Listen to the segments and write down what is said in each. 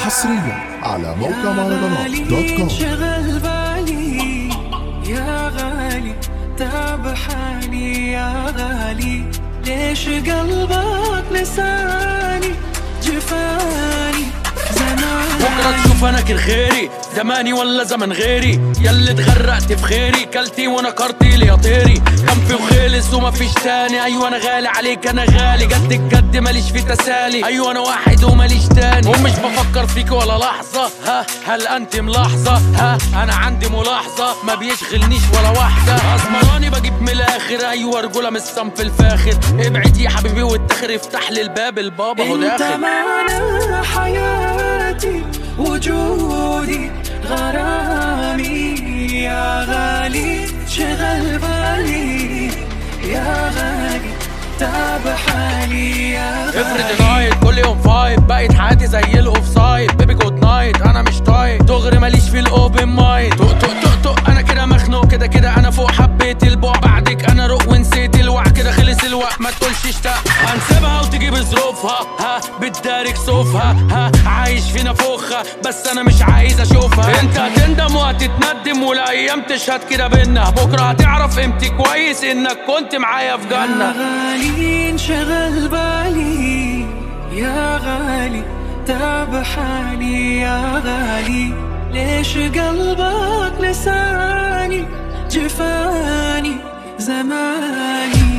حصريا على موقع مهرجانات دوت كوم. شغل بالي يا غالي، تعب حالي يا غالي، ليش قلبك نساني جفاني بكرة تشوف انا كل خيري، زماني ولا زمن غيري، ياللي اتغرقت في خيري، كلتي ونكرتي لي يا طيري، كان في وخلص وما فيش تاني. ايوه انا غالي عليك، انا غالي جد الجد ماليش في تسالي، ايوه انا واحد وماليش تاني، ومش بفكر فيك ولا لحظة. هل انت ملاحظة؟ انا عندي ملاحظة ما بيشغلنيش ولا واحدة، اسمراني بجيب من الاخر، ايوه رجولة من الصنف الفاخر، ابعد يا حبيبي واتخر، افتح لي الباب البابا هو داخل. انت معنى حياتي وجودي غرامي يا غالي، شغل بالي يا غالي، تعب حالي يا غالي. افرض نايت كل يوم فايب، بقيت حياتي زي الاوف سايد، بيبي جود نايت انا مش طايق، دغري ماليش في الاوبن مايند، طق انا كده مخنوق، كده انا فوق، حبيت البوع بعدك انا روق ونسيت الوعي، كده خلص الوقت ما تقولش اشتاق، هنسيبها وتجيب ظروفها، بتدارك صوفها، عايش في نفوخها بس انا مش عايز اشوفها، انت هتندم وهتتندم والايام تشهد كده بينا، بكره هتعرف قيمتي كويس انك كنت معايا في جنه. يا غالي انشغل بالي يا غالي، تعب حالي يا غالي، ليش قلبك نساني جفاني زماني.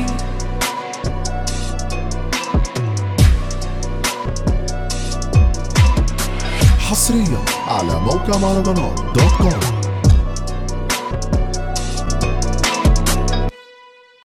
حصريا على موقع مهرجانات دوت كوم.